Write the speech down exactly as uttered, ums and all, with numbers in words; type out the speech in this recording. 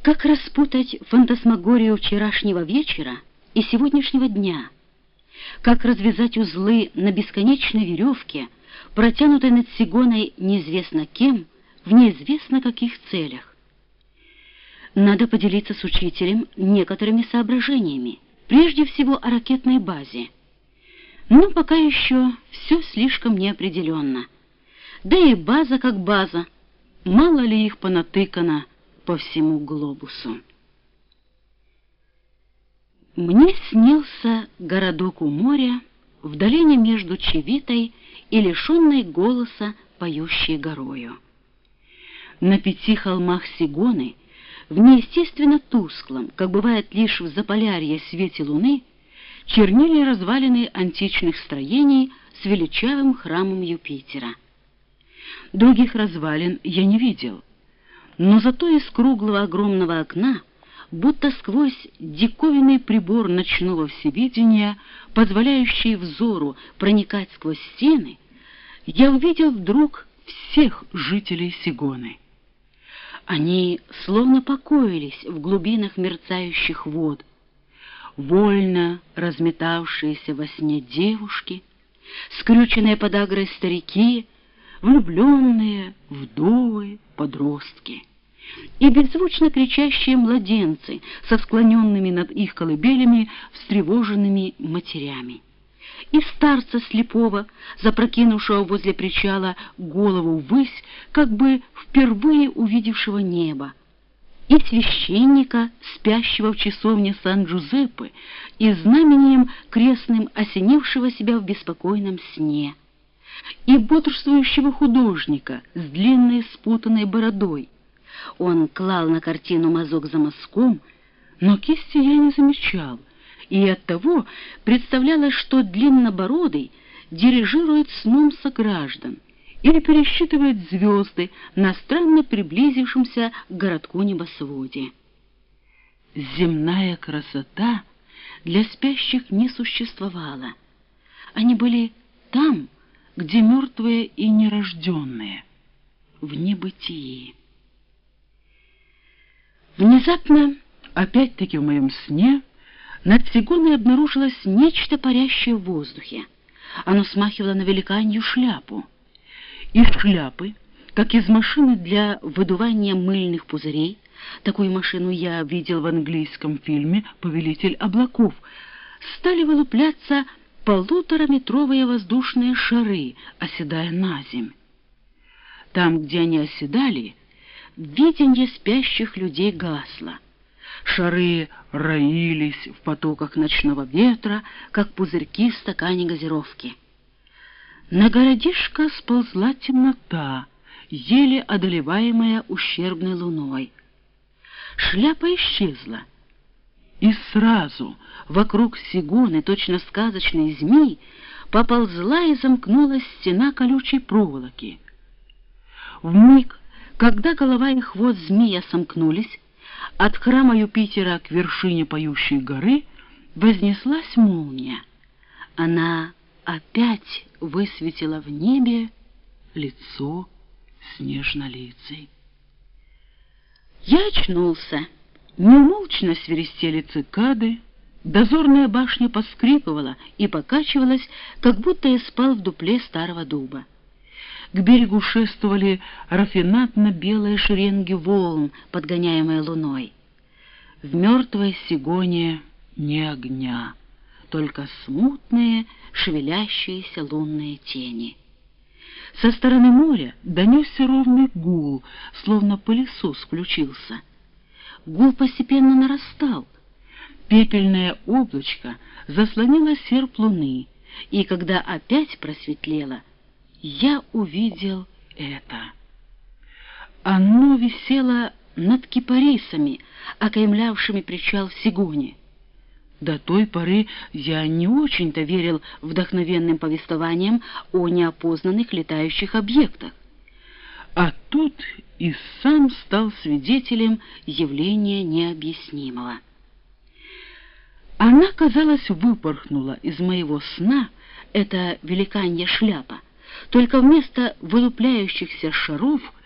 Как распутать фантасмагорию вчерашнего вечера и сегодняшнего дня? Как развязать узлы на бесконечной веревке, протянутой над Сигоной неизвестно кем, в неизвестно каких целях? Надо поделиться с учителем некоторыми соображениями, прежде всего о ракетной базе. Но пока еще все слишком неопределенно. Да и база как база, мало ли их понатыкано по всему глобусу. Мне снился городок у моря, в долине между Чевитой и лишенной голоса поющей горою. На пяти холмах Сигоны, в неестественно тусклом, как бывает лишь в Заполярье свете луны, чернели развалины античных строений с величавым храмом Юпитера. Других развалин я не видел, но зато из круглого огромного окна, будто сквозь диковинный прибор ночного всевидения, позволяющий взору проникать сквозь стены, я увидел вдруг всех жителей Сигоны. Они словно покоились в глубинах мерцающих вод, вольно разметавшиеся во сне девушки, скрюченные подагрой старики, влюбленные, вдовы, подростки и беззвучно кричащие младенцы со склоненными над их колыбелями встревоженными матерями, и старца слепого, запрокинувшего возле причала голову ввысь, как бы впервые увидевшего небо, и священника, спящего в часовне Сан-Джузеппе и знамением крестным осенившего себя в беспокойном сне, и бодрствующего художника с длинной спутанной бородой. Он клал на картину мазок за мазком, но кисти я не замечал, и оттого представлялось, что длиннобородый дирижирует сном сограждан или пересчитывает звезды на странно приблизившемся к городку небосводе. Земная красота для спящих не существовала. Они были там, где мертвые и нерожденные, в небытии. Внезапно, опять-таки в моем сне, над Сигоной обнаружилось нечто парящее в воздухе. Оно смахивало на великанью шляпу. Из шляпы, как из машины для выдувания мыльных пузырей, такую машину я видел в английском фильме «Повелитель облаков», стали вылупляться полутораметровые воздушные шары, оседая на земь. Там, где они оседали, виденье спящих людей гасло. Шары роились в потоках ночного ветра, как пузырьки в стакане газировки. На городишко сползла темнота, еле одолеваемая ущербной луной. Шляпа исчезла, и сразу вокруг Сигоны, точно сказочный змей, поползла и замкнулась стена колючей проволоки. Вмиг, когда голова и хвост змея сомкнулись, от храма Юпитера к вершине поющей горы вознеслась молния. Она опять высветила в небе лицо снежнолицей. Я очнулся. Неумолчно свиристели цикады, дозорная башня поскрипывала и покачивалась, как будто я спал в дупле старого дуба. К берегу шествовали рафинатно-белые шеренги волн, подгоняемые луной. В мертвой Сигоне ни огня, только смутные, шевелящиеся лунные тени. Со стороны моря донесся ровный гул, словно пылесос включился. Гул постепенно нарастал. Пепельное облачко заслонило серп луны, и когда опять просветлело, я увидел это. Оно висело над кипарисами, окаймлявшими причал в Сигоне. До той поры я не очень-то верил вдохновенным повествованиям о неопознанных летающих объектах. А тут и сам стал свидетелем явления необъяснимого. Она, казалось, выпорхнула из моего сна, эта великанья шляпа, только вместо вылупляющихся шаров